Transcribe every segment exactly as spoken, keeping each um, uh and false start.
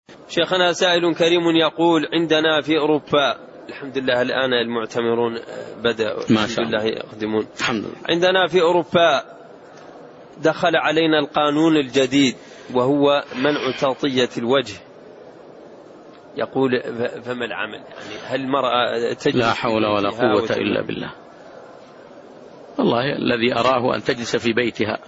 شيخنا سائل كريم يقول عندنا في أوروبا، الحمد لله الآن المعتمرون بدأوا ما شاء الله يقدمون، الحمد لله. عندنا في أوروبا دخل علينا القانون الجديد وهو منع تغطية الوجه، يقول فما العمل؟ يعني هل المرأة تجلس؟ لا حول ولا قوة إلا بالله. والله الذي أراه أن تجلس في بيتها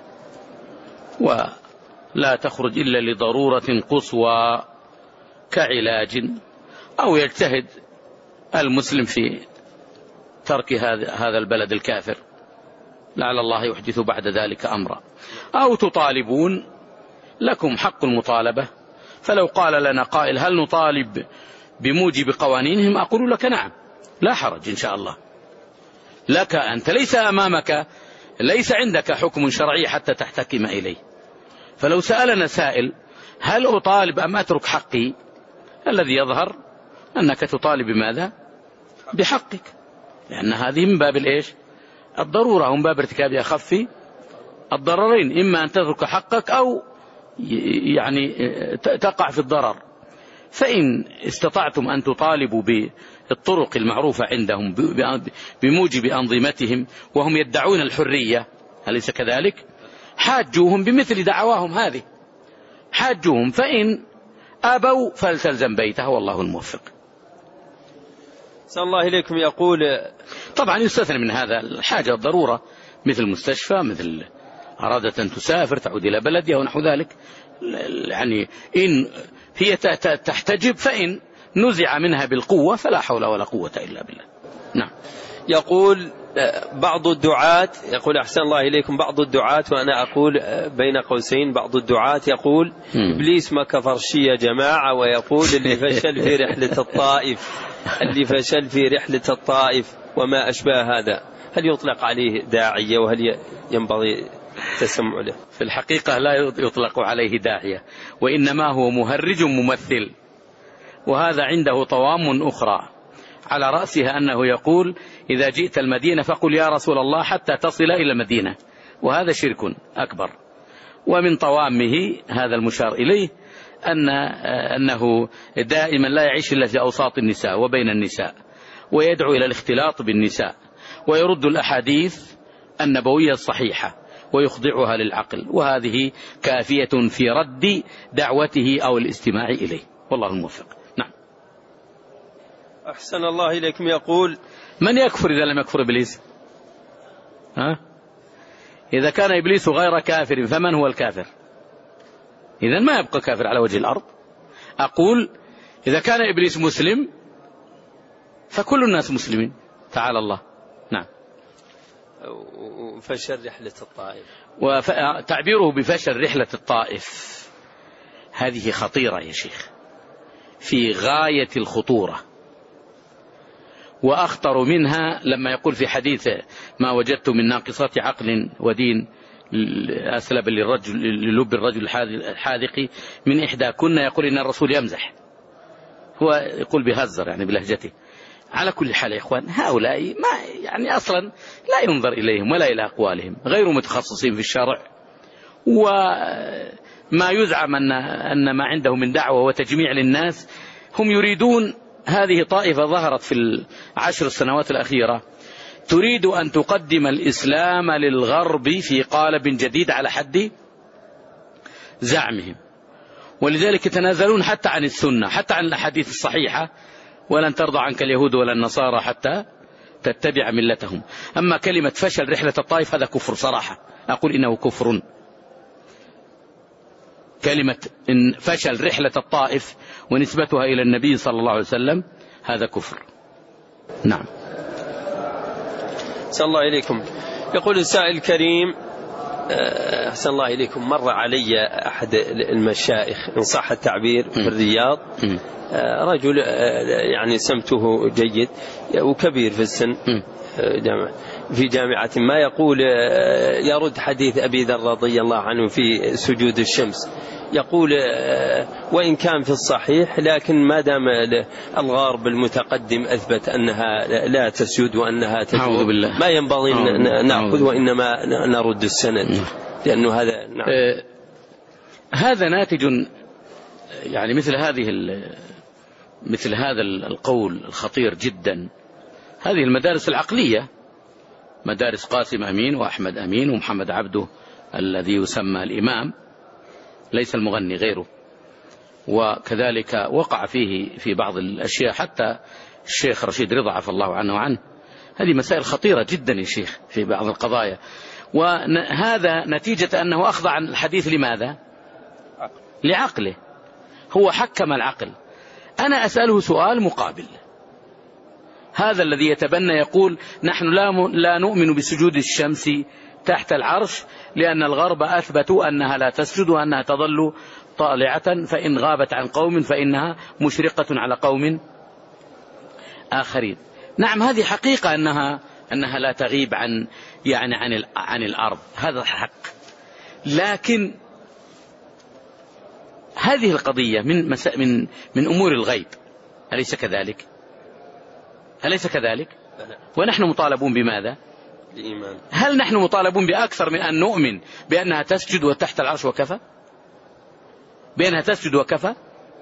ولا تخرج إلا لضرورة قصوى كعلاج، أو يجتهد المسلم في ترك هذا البلد الكافر لعل الله يحدث بعد ذلك أمرا، أو تطالبون، لكم حق المطالبة. فلو قال لنا قائل هل نطالب بموجب قوانينهم، أقول لك نعم لا حرج إن شاء الله لك، أنت ليس أمامك، ليس عندك حكم شرعي حتى تحتكم إليه. فلو سألنا سائل هل أطالب أم أترك حقي، الذي يظهر أنك تطالب بماذا؟ بحقك، لأن هذه من باب الإيش؟ الضرورة، ومن باب ارتكاب أخف الضررين، إما أن تترك حقك أو يعني تقع في الضرر. فإن استطعتم أن تطالبوا بالطرق المعروفة عندهم بموجب أنظمتهم وهم يدعون الحرية، أليس كذلك؟ حاجوهم بمثل دعواهم هذه، حاجوهم، فإن أبوا فلتلزم بيته والله الموفق. صلى الله إليكم. يقول طبعا يستثنى من هذا الحاجة الضرورة، مثل مستشفى، مثل أرادت أن تسافر تعود إلى بلدها ونحو ذلك، يعني إن هي تحتجب فإن نزع منها بالقوة فلا حول ولا قوة إلا بالله. نعم. يقول بعض الدعاة، يقول أحسن الله إليكم، بعض الدعاة، وأنا أقول بين قوسين بعض الدعاة، يقول إبليس ما كفرش يا جماعة، ويقول اللي فشل في رحلة الطائف، اللي فشل في رحلة الطائف وما أشبه هذا، هل يطلق عليه داعية وهل ينبغي تسمع له؟ في الحقيقة لا يطلق عليه داعية، وإنما هو مهرج ممثل، وهذا عنده طوام أخرى على رأسها أنه يقول إذا جئت المدينة فقل يا رسول الله حتى تصل إلى المدينة، وهذا شرك أكبر. ومن طوامه هذا المشار إليه أن أنه دائما لا يعيش إلا في أوساط النساء وبين النساء، ويدعو إلى الاختلاط بالنساء، ويرد الأحاديث النبوية الصحيحة ويخضعها للعقل، وهذه كافية في رد دعوته أو الاستماع إليه، والله الموفق. نعم. أحسن الله إليكم. يقول من يكفر إذا لم يكفر إبليس؟ ها؟ إذا كان إبليس غير كافر فمن هو الكافر؟ إذن ما يبقى كافر على وجه الأرض. أقول إذا كان إبليس مسلم فكل الناس مسلمين، تعالى الله. نعم. فشل رحلة الطائف، وتعبيره بفشل رحلة الطائف هذه خطيرة يا شيخ، في غاية الخطورة، وأخطر منها لما يقول في حديث ما وجدت من ناقصات عقل ودين أسلب للرجل للب الرجل الحاذق من إحدى كنا، يقول إن الرسول يمزح، هو يقول بهزر يعني بلهجته. على كل حال يا إخوان، هؤلاء ما يعني أصلا لا ينظر إليهم ولا إلى أقوالهم، غير متخصصين في الشرع، وما يزعم أن أن ما عندهم من دعوة وتجميع للناس. هم يريدون، هذه طائفة ظهرت في العشر السنوات الأخيرة تريد أن تقدم الإسلام للغرب في قالب جديد على حد زعمهم، ولذلك يتنازلون حتى عن السنة، حتى عن الأحاديث الصحيحة، ولن ترضى عنك اليهود ولا النصارى حتى تتبع ملتهم. أما كلمة فشل رحلة الطائف هذا كفر صراحة، أقول إنه كفر. كلمة إن فشل رحلة الطائف ونسبتها إلى النبي صلى الله عليه وسلم هذا كفر. نعم. أحسن الله إليكم. يقول السائل الكريم أحسن الله إليكم، مر علي أحد المشايخ إن صح التعبير في الرياض، رجل يعني سمته جيد وكبير في السن في جامعة ما، يقول يرد حديث أبي ذر رضي الله عنه في سجود الشمس، يقول وإن كان في الصحيح لكن ما دام الغرب المتقدم أثبت أنها لا تسجد وأنها تجود ما ينبغي نأخذ وإنما نرد السند، لأنه هذا نعم. آه هذا ناتج يعني مثل هذه مثل هذا القول الخطير جدا، هذه المدارس العقلية، مدارس قاسم أمين وأحمد أمين ومحمد عبده الذي يسمى الإمام، ليس المغني غيره، وكذلك وقع فيه في بعض الأشياء حتى الشيخ رشيد رضا عفى الله عنه وعنه. هذه مسائل خطيرة جدا يا شيخ في بعض القضايا، وهذا نتيجة أنه أخضع الحديث لماذا؟ لعقله، هو حكم العقل. أنا أسأله سؤال مقابل، هذا الذي يتبنى يقول نحن لا لا نؤمن بسجود الشمس تحت العرش لأن الغرب أثبتوا أنها لا تسجد وأنها تظل طالعة، فإن غابت عن قوم فإنها مشرقة على قوم آخرين. نعم هذه حقيقة أنها أنها لا تغيب عن يعني عن عن الأرض، هذا حق، لكن هذه القضية من من من أمور الغيب، أليس كذلك؟ أليس كذلك؟ ونحن مطالبون بماذا؟ الإيمان. هل نحن مطالبون بأكثر من أن نؤمن بأنها تسجد وتحت العرش وكفى؟ بأنها تسجد وكفى؟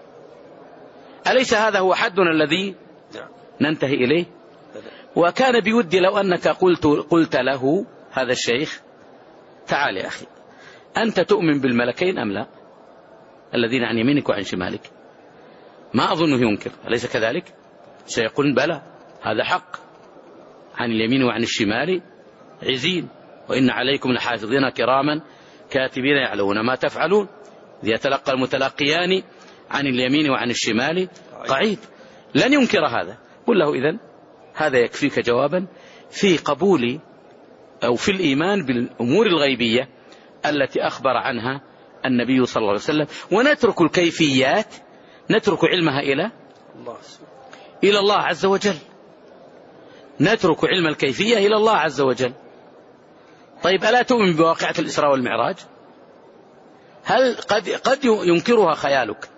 أليس هذا هو حدنا الذي ننتهي إليه؟ وكان بودي لو أنك قلت قلت له هذا الشيخ تعال يا أخي أنت تؤمن بالملكين أم لا؟ الذين عن يمينك وعن شمالك، ما أظنه ينكر، أليس كذلك؟ سيقول بلى هذا حق، عن اليمين وعن الشمال عزين، وإن عليكم لحافظين كراما كاتبين يعلمون ما تفعلون، إذ يتلقى المتلقيان عن اليمين وعن الشمال قعيد. لن ينكر هذا. قل له إذن هذا يكفيك جوابا في قبول أو في الإيمان بالأمور الغيبية التي أخبر عنها النبي صلى الله عليه وسلم، ونترك الكيفيات، نترك علمها إلى إلى الله عز وجل، نترك علم الكيفية إلى الله عز وجل. طيب ألا تؤمن بواقعة الإسراء والمعراج؟ هل قد قد ينكرها خيالك،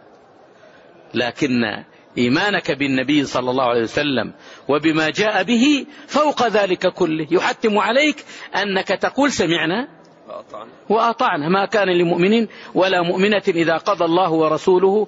لكن إيمانك بالنبي صلى الله عليه وسلم وبما جاء به فوق ذلك كله يحتم عليك أنك تقول سمعنا وأطعنا، ما كان لمؤمن ولا مؤمنة إذا قضى الله ورسوله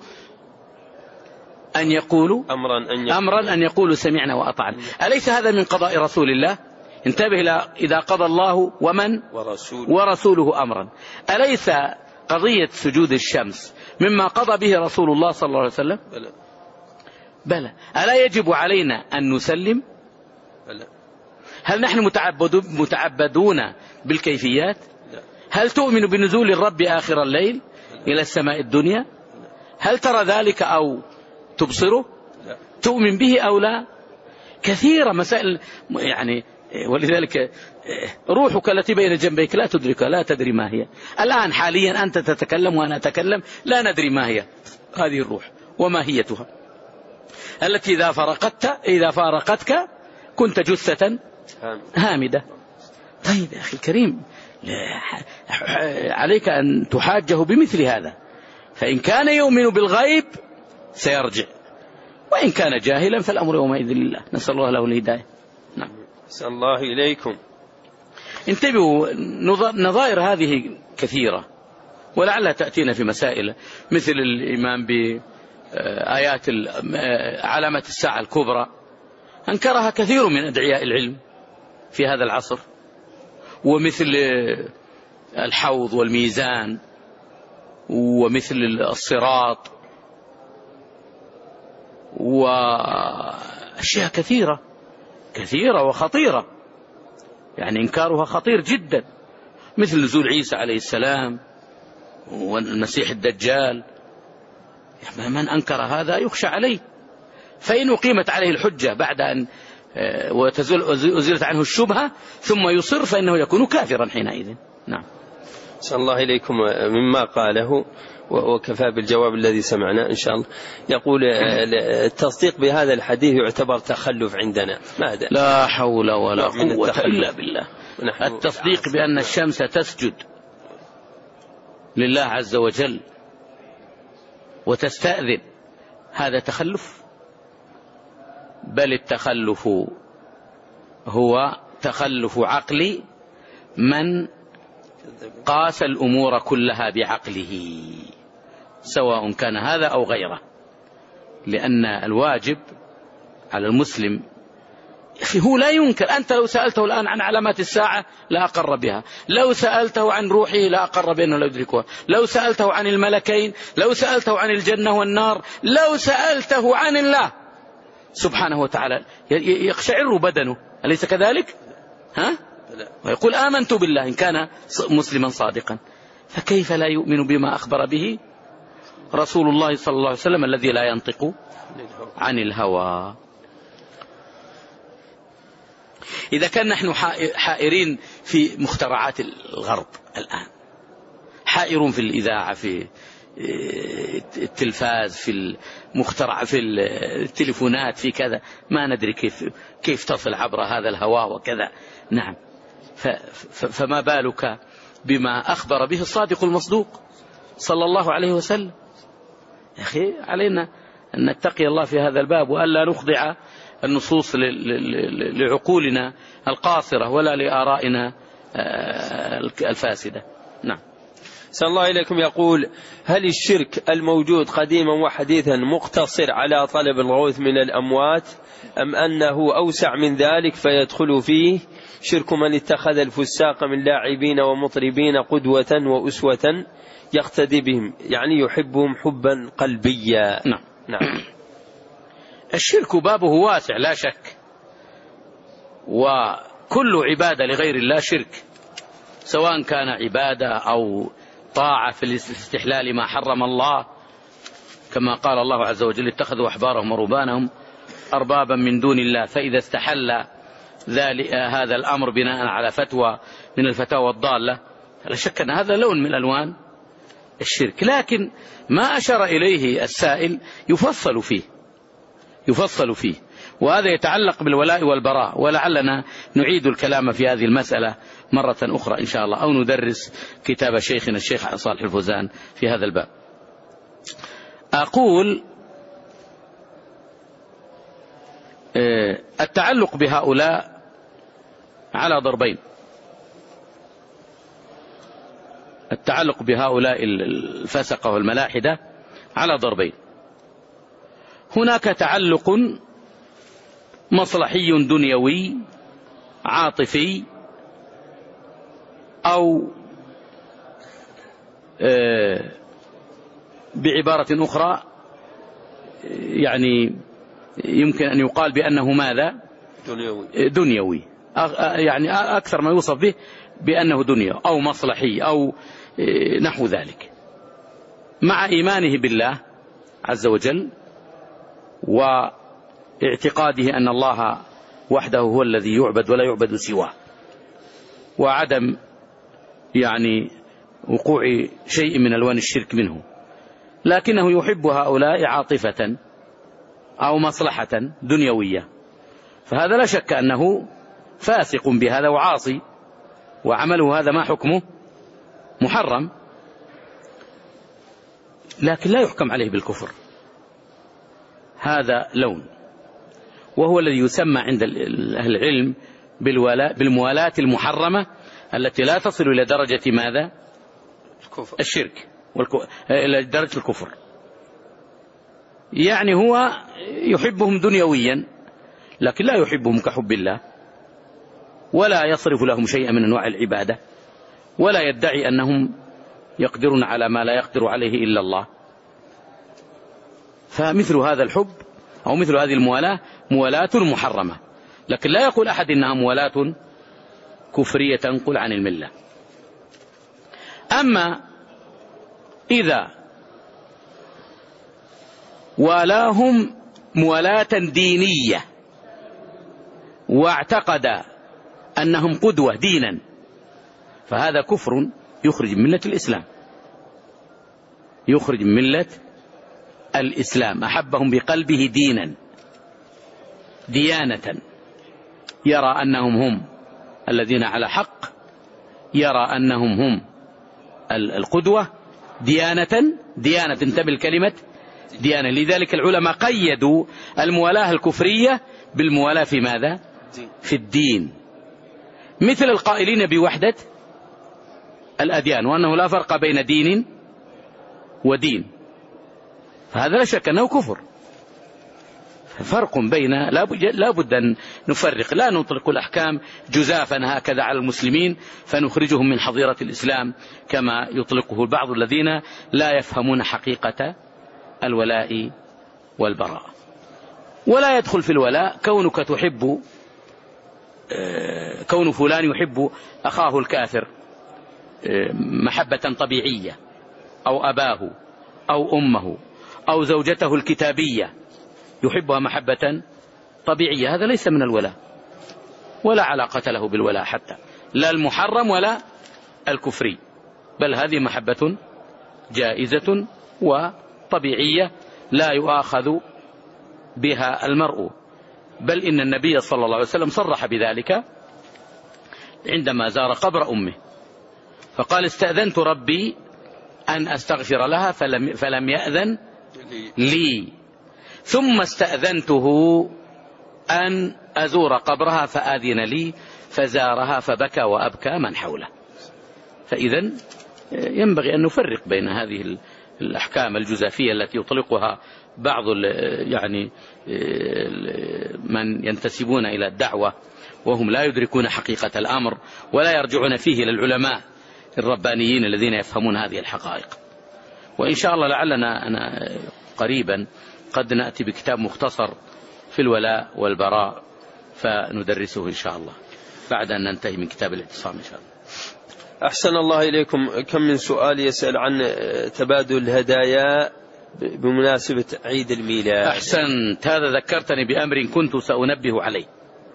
أن يقولوا أمرا أن يقولوا, أمرا أن يقولوا سمعنا وأطعنا. أليس هذا من قضاء رسول الله؟ انتبه إذا قضى الله ومن ورسوله, ورسوله أمرا. أليس قضية سجود الشمس مما قضى به رسول الله صلى الله عليه وسلم؟ بلى. بلى. ألا يجب علينا أن نسلم؟ بلى. هل نحن متعبدون بالكيفيات؟ لا. هل تؤمن بنزول الرب آخر الليل إلى السماء الدنيا؟ هل ترى ذلك أو تبصره؟ لا. تؤمن به أو لا؟ كثيرة مسائل يعني، ولذلك روحك التي بين جنبيك لا تدركها، لا تدري ما هي. الآن حاليا أنت تتكلم وأنا أتكلم لا ندري ما هي هذه الروح وماهيتها التي إذا فرقتك إذا فارقتك كنت جثة هامدة. طيب يا أخي الكريم عليك أن تحاجه بمثل هذا، فإن كان يؤمن بالغيب سيرجع، وإن كان جاهلا فالأمر يومئذ لله، نسأل الله له الهداية. نعم. نسأل الله إليكم. انتبهوا، نظائر هذه كثيرة ولعلها تأتينا في مسائل مثل الإيمان بآيات علامة الساعة الكبرى، أنكرها كثير من أدعياء العلم في هذا العصر، ومثل الحوض والميزان ومثل الصراط وأشياء كثيرة كثيرة وخطيرة، يعني إنكارها خطير جدا، مثل نزول عيسى عليه السلام والمسيح الدجال. من أنكر هذا يخشى عليه، فإن أقيمت عليه الحجة بعد أن وأزيلت عنه الشبهة ثم يصر فإنه يكون كافرا حينئذ. نعم. صلى الله إليكم. مما قاله وكفى بالجواب الذي سمعنا إن شاء الله. يقول التصديق بهذا الحديث يعتبر تخلف عندنا، ماذا؟ لا حول ولا قوة إلا بالله. التصديق بأن الشمس تسجد لله عز وجل وتستأذن هذا تخلف، بل التخلف هو تخلف عقلي من قاس الأمور كلها بعقله، سواء كان هذا أو غيره، لأن الواجب على المسلم هو لا ينكر. أنت لو سألته الآن عن علامات الساعة لا أقر بها، لو سألته عن روحه لا أقر بأنه لا يدركها، لو سألته عن الملكين، لو سألته عن الجنة والنار، لو سألته عن الله سبحانه وتعالى يقشعر بدنه، أليس كذلك؟ ها؟ ويقول آمنت بالله إن كان مسلما صادقا. فكيف لا يؤمن بما أخبر به رسول الله صلى الله عليه وسلم الذي لا ينطق عن الهوى؟ إذا كان نحن حائرين في مخترعات الغرب الآن، حائرون في الإذاعة، في التلفاز، في المخترع، في التليفونات، في كذا، ما ندري كيف كيف تصل عبر هذا الهواء وكذا. نعم، فما بالك بما أخبر به الصادق المصدوق صلى الله عليه وسلم؟ يا أخي علينا أن نتقي الله في هذا الباب، وألا نخضع النصوص لعقولنا القاصرة ولا لآرائنا الفاسدة. نعم. صلى الله إليكم يقول: هل الشرك الموجود قديما وحديثا مقتصر على طلب الغوث من الأموات، أم أنه أوسع من ذلك فيدخل فيه شرك من اتخذ الفساق من لاعبين ومطربين قدوة وأسوة يقتدي بهم، يعني يحبهم حبا قلبيا؟ نعم. نعم. الشرك بابه واسع لا شك، وكل عبادة لغير الله شرك، سواء كان عبادة أو طاعة في استحلال ما حرم الله، كما قال الله عز وجل: اتخذوا أحبارهم ورهبانهم أربابا من دون الله، فإذا استحل هذا الأمر بناء على فتوى من الفتاوى الضالة لا شك أن هذا لون من ألوان الشرك. لكن ما أشار إليه السائل يفصل فيه يفصل فيه وهذا يتعلق بالولاء والبراء، ولعلنا نعيد الكلام في هذه المسألة مرة أخرى إن شاء الله، أو ندرس كتاب شيخنا الشيخ صالح الفوزان في هذا الباب. أقول التعلق بهؤلاء على ضربين. التعلق بهؤلاء الفسقة والملاحدة على ضربين. هناك تعلق مصلحي دنيوي عاطفي، أو بعبارة أخرى يعني يمكن أن يقال بأنه ماذا؟ دنيوي. دنيوي، يعني أكثر ما يوصف به بأنه دنيا أو مصلحي أو نحو ذلك، مع إيمانه بالله عز وجل واعتقاده أن الله وحده هو الذي يعبد ولا يعبد سواه، وعدم يعني وقوع شيء من ألوان الشرك منه، لكنه يحب هؤلاء عاطفة أو مصلحة دنيوية، فهذا لا شك أنه فاسق بهذا وعاصي، وعمله هذا ما حكمه؟ محرم، لكن لا يحكم عليه بالكفر. هذا لون، وهو الذي يسمى عند أهل العلم بالموالاة المحرمة التي لا تصل إلى درجة ماذا؟ الكفر. الشرك، إلى درجة الكفر. يعني هو يحبهم دنيويا لكن لا يحبهم كحب الله، ولا يصرف لهم شيئا من أنواع العبادة، ولا يدعي أنهم يقدرون على ما لا يقدر عليه إلا الله. فمثل هذا الحب أو مثل هذه الموالاة موالاة محرمة، لكن لا يقول أحد إنها موالاة كفرية تنقل عن الملة. أما إذا والاهم موالاة دينية واعتقد أنهم قدوة دينا، فهذا كفر يخرج من ملة الإسلام، يخرج من ملة الإسلام. أحبهم بقلبه دينا ديانة، يرى أنهم هم الذين على حق، يرى أنهم هم القدوة، ديانة ديانة انتبه الكلمة ديانة. لذلك العلماء قيدوا الموالاة الكفرية بالموالاة في ماذا؟ في الدين، مثل القائلين بوحدة الأديان وأنه لا فرق بين دين ودين، هذا لا شك أنه كفر. فرق بين لا بد أن نفرق، لا نطلق الأحكام جزافا هكذا على المسلمين فنخرجهم من حظيرة الإسلام كما يطلقه بعض الذين لا يفهمون حقيقة الولاء والبراء. ولا يدخل في الولاء كونك تحب، كون فلان يحب أخاه الكافر محبة طبيعية، أو أباه أو أمه أو زوجته الكتابية يحبها محبة طبيعية، هذا ليس من الولاء ولا علاقة له بالولاء حتى، لا المحرم ولا الكفري، بل هذه محبة جائزة وطبيعية لا يؤاخذ بها المرء. بل إن النبي صلى الله عليه وسلم صرح بذلك عندما زار قبر أمه فقال: استأذنت ربي أن أستغفر لها فلم, فلم يأذن لي، ثم استأذنته أن أزور قبرها فآذن لي، فزارها فبكى وأبكى من حوله. فإذا ينبغي أن نفرق بين هذه الأحكام الجزافية التي يطلقها بعض يعني من ينتسبون إلى الدعوة وهم لا يدركون حقيقة الأمر ولا يرجعون فيه إلى العلماء الربانيين الذين يفهمون هذه الحقائق. وإن شاء الله لعلنا أنا قريبا قد نأتي بكتاب مختصر في الولاء والبراء فندرسه إن شاء الله بعد أن ننتهي من كتاب الاعتصام إن شاء الله. أحسن الله إليكم. كم من سؤال يسأل عن تبادل الهدايا بمناسبة عيد الميلاد. أحسنت، هذا ذكرتني بأمر كنت سأنبه عليه.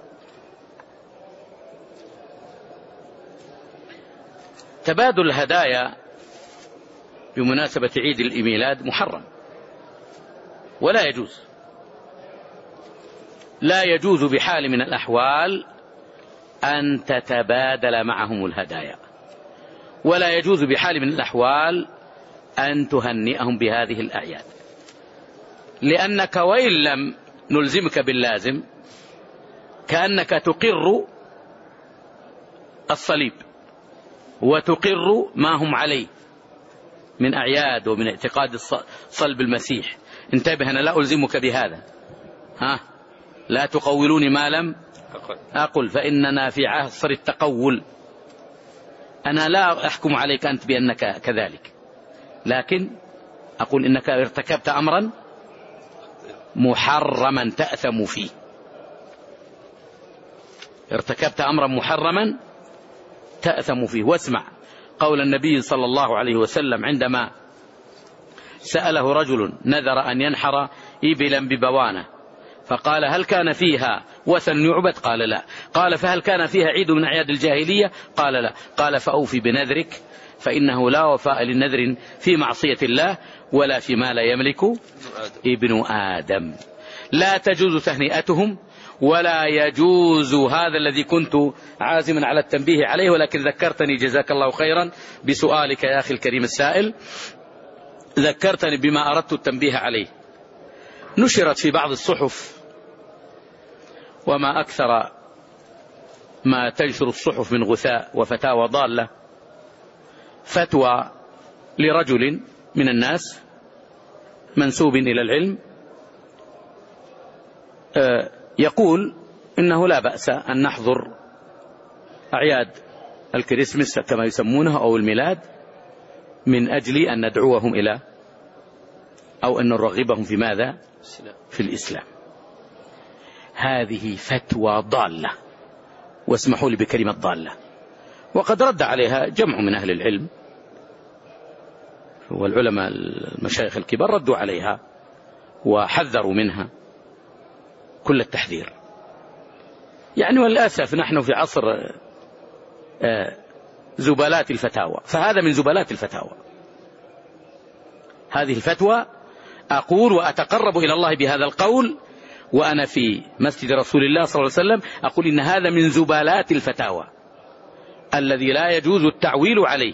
تبادل الهدايا بمناسبة عيد الميلاد محرم ولا يجوز، لا يجوز بحال من الأحوال أن تتبادل معهم الهدايا، ولا يجوز بحال من الأحوال أن تهنئهم بهذه الأعياد، لأنك وإن لم نلزمك باللازم كأنك تقر الصليب وتقر ما هم عليه من أعياد ومن اعتقاد صلب المسيح. انتبه، أنا لا ألزمك بهذا، ها لا تقولوني ما لم أقل، فإننا في عصر التقول. أنا لا أحكم عليك أنت بأنك كذلك، لكن أقول إنك ارتكبت أمرا محرما تأثم فيه، ارتكبت أمرا محرما تأثم فيه. واسمع قول النبي صلى الله عليه وسلم عندما سأله رجل نذر أن ينحر إبلا ببوانة فقال: هل كان فيها وثن يعبد؟ قال: لا. قال: فهل كان فيها عيد من أعياد الجاهلية؟ قال: لا. قال: فأوفي بنذرك، فإنه لا وفاء للنذر في معصية الله ولا فيما لا يملك ابن آدم. لا تجوز تهنئتهم ولا يجوز هذا الذي كنت عازما على التنبيه عليه، ولكن ذكرتني جزاك الله خيرا بسؤالك يا أخي الكريم السائل، ذكرتني بما أردت التنبيه عليه. نشرت في بعض الصحف، وما أكثر ما تنشر الصحف من غثاء وفتاوى ضالة، فتوى لرجل من الناس منسوب إلى العلم يقول إنه لا بأس أن نحضر أعياد الكريسماس كما يسمونها أو الميلاد من أجل أن ندعوهم إلى أو أن نرغبهم في ماذا؟ في الإسلام. هذه فتوى ضالة، واسمحوا لي بكلمة ضالة، وقد رد عليها جمع من أهل العلم والعلماء المشايخ الكبار، ردوا عليها وحذروا منها كل التحذير. يعني وللأسف نحن في عصر زبالات الفتاوى، فهذا من زبالات الفتاوى. هذه الفتوى أقول وأتقرب إلى الله بهذا القول وأنا في مسجد رسول الله صلى الله عليه وسلم، أقول إن هذا من زبالات الفتاوى الذي لا يجوز التعويل عليه.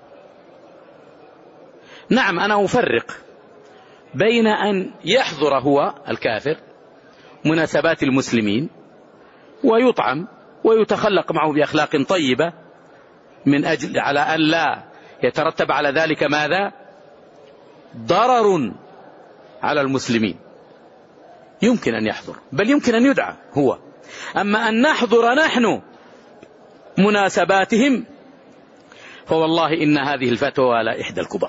نعم، أنا أفرق بين أن يحضر هو الكافر مناسبات المسلمين ويطعم ويتخلق معه بأخلاق طيبة من أجل على أن لا يترتب على ذلك ماذا؟ ضرر على المسلمين يمكن أن يحضر، بل يمكن أن يدعى هو. أما أن نحضر نحن مناسباتهم فوالله إن هذه الفتوى لا إحدى الكبر.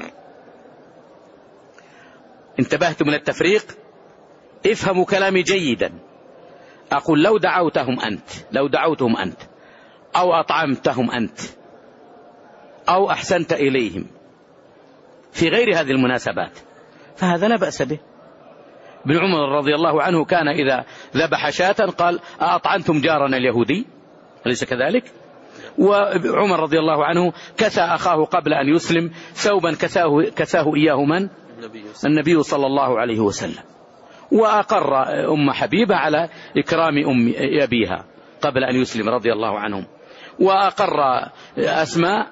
انتبهت من التفريق؟ افهموا كلامي جيدا. أقول لو دعوتهم أنت، لو دعوتهم أنت أو أطعمتهم أنت أو أحسنت إليهم في غير هذه المناسبات فهذا لا بأس به. ابن عمر رضي الله عنه كان إذا ذبح شاة قال أطعمتم جارنا اليهودي، أليس كذلك؟ وعمر رضي الله عنه كسى أخاه قبل أن يسلم ثوبا كساه, كساه إياه من؟ النبي صلى الله عليه وسلم. وأقر أم حبيبة على إكرام أم أبيها قبل أن يسلم رضي الله عنهم، وأقر أسماء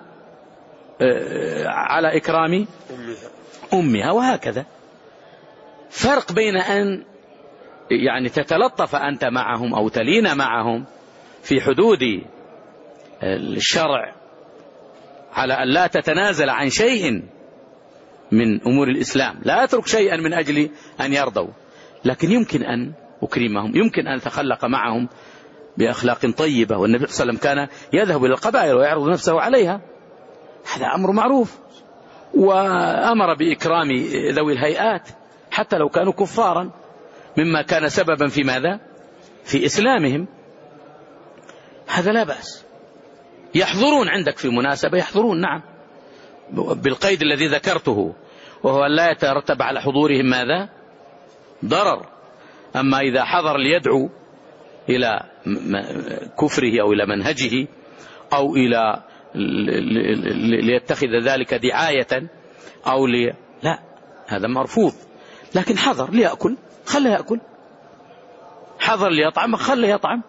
على إكرام أمها، وهكذا. فرق بين أن يعني تتلطف أنت معهم أو تلين معهم في حدود الشرع على أن لا تتنازل عن شيء من أمور الإسلام، لا أترك شيئا من أجل أن يرضوا، لكن يمكن أن أكرمهم، يمكن أن أتخلق معهم بأخلاق طيبة. والنبي صلى الله عليه وسلم كان يذهب إلى القبائل ويعرض نفسه عليها، هذا أمر معروف. وأمر بإكرام ذوي الهيئات حتى لو كانوا كفارا، مما كان سببا في ماذا؟ في إسلامهم. هذا لا بأس. يحضرون عندك في مناسبة، يحضرون نعم، بالقيد الذي ذكرته، وهو أن لا يترتب على حضورهم ماذا؟ ضرر. أما إذا حضر ليدعو إلى كفره أو إلى منهجه أو إلى ليتخذ ذلك دعاية أو لي... لا، هذا مرفوض. لكن حضر ليأكل خله يأكل، حضر ليطعم خله يطعم.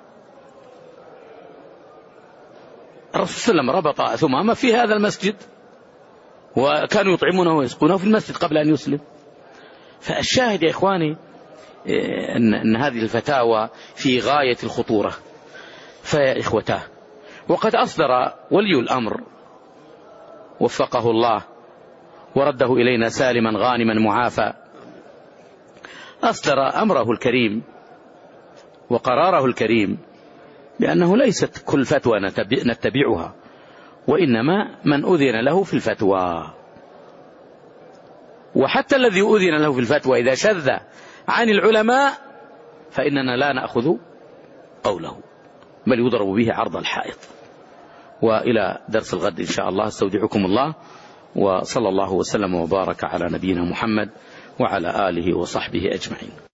الرسول صلى الله عليه وسلم ربط ثمامة في هذا المسجد، وكانوا يطعمونه ويسقونه في المسجد قبل أن يسلم. فالشاهد يا إخواني أن, أن هذه الفتاوى في غاية الخطورة. فيا إخوتاه، وقد أصدر ولي الأمر وفقه الله ورده إلينا سالما غانما معافى، أصدر أمره الكريم وقراره الكريم بأنه ليست كل فتوى نتبعها، وإنما من أذن له في الفتوى. وحتى الذي أذن له في الفتوى إذا شذ عن العلماء فإننا لا نأخذ قوله، بل يضرب به عرض الحائط. وإلى درس الغد إن شاء الله، استودعكم الله، وصلى الله وسلم وبارك على نبينا محمد وعلى آله وصحبه أجمعين.